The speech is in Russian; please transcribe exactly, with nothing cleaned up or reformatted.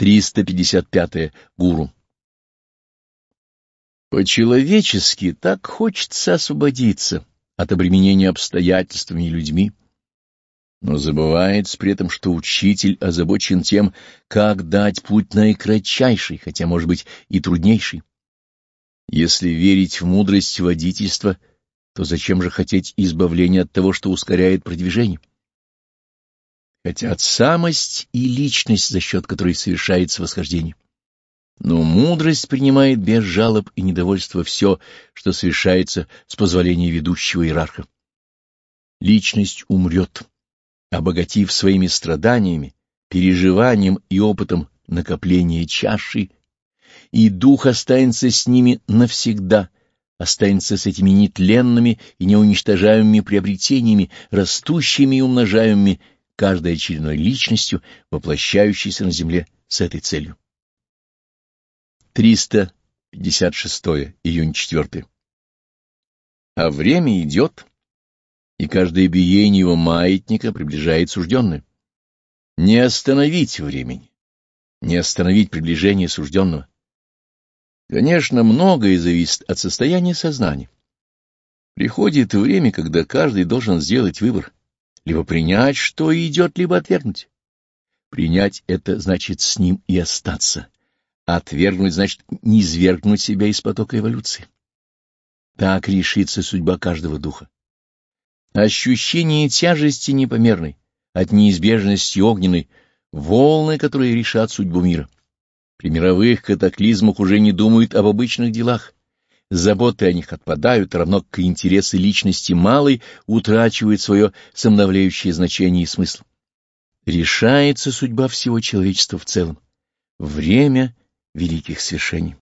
триста пятьдесят пятое. Гуру. По-человечески так хочется освободиться от обременения обстоятельствами и людьми, но забывается при этом, что учитель озабочен тем, как дать путь наикратчайший, хотя, может быть, и труднейший. Если верить в мудрость водительства, то зачем же хотеть избавления от того, что ускоряет продвижение? Хотят самость и личность, за счет которой совершается восхождение. Но мудрость принимает без жалоб и недовольства все, что совершается с позволения ведущего иерарха. Личность умрет, обогатив своими страданиями, переживанием и опытом накопления чаши, и дух останется с ними навсегда, останется с этими нетленными и неуничтожаемыми приобретениями, растущими и умножаемыми каждой очередной личностью, воплощающейся на земле с этой целью. триста пятьдесят шестое. Июнь четвёртый. А время идет, и каждое биение его маятника приближает сужденное. Не остановить времени, не остановить приближение сужденного. Конечно, многое зависит от состояния сознания. Приходит время, когда каждый должен сделать выбор, либо принять, что идет, либо отвергнуть. Принять — это значит с ним и остаться. Отвергнуть — значит не извергнуть себя из потока эволюции. Так решится судьба каждого духа. Ощущение тяжести непомерной, от неизбежности огненной, волны, которые решат судьбу мира. При мировых катаклизмах уже не думают об обычных делах. Заботы о них отпадают, равно как и интересы личности малой утрачивают свое самодовлеющее значение и смысл. Решается судьба всего человечества в целом. Время великих свершений.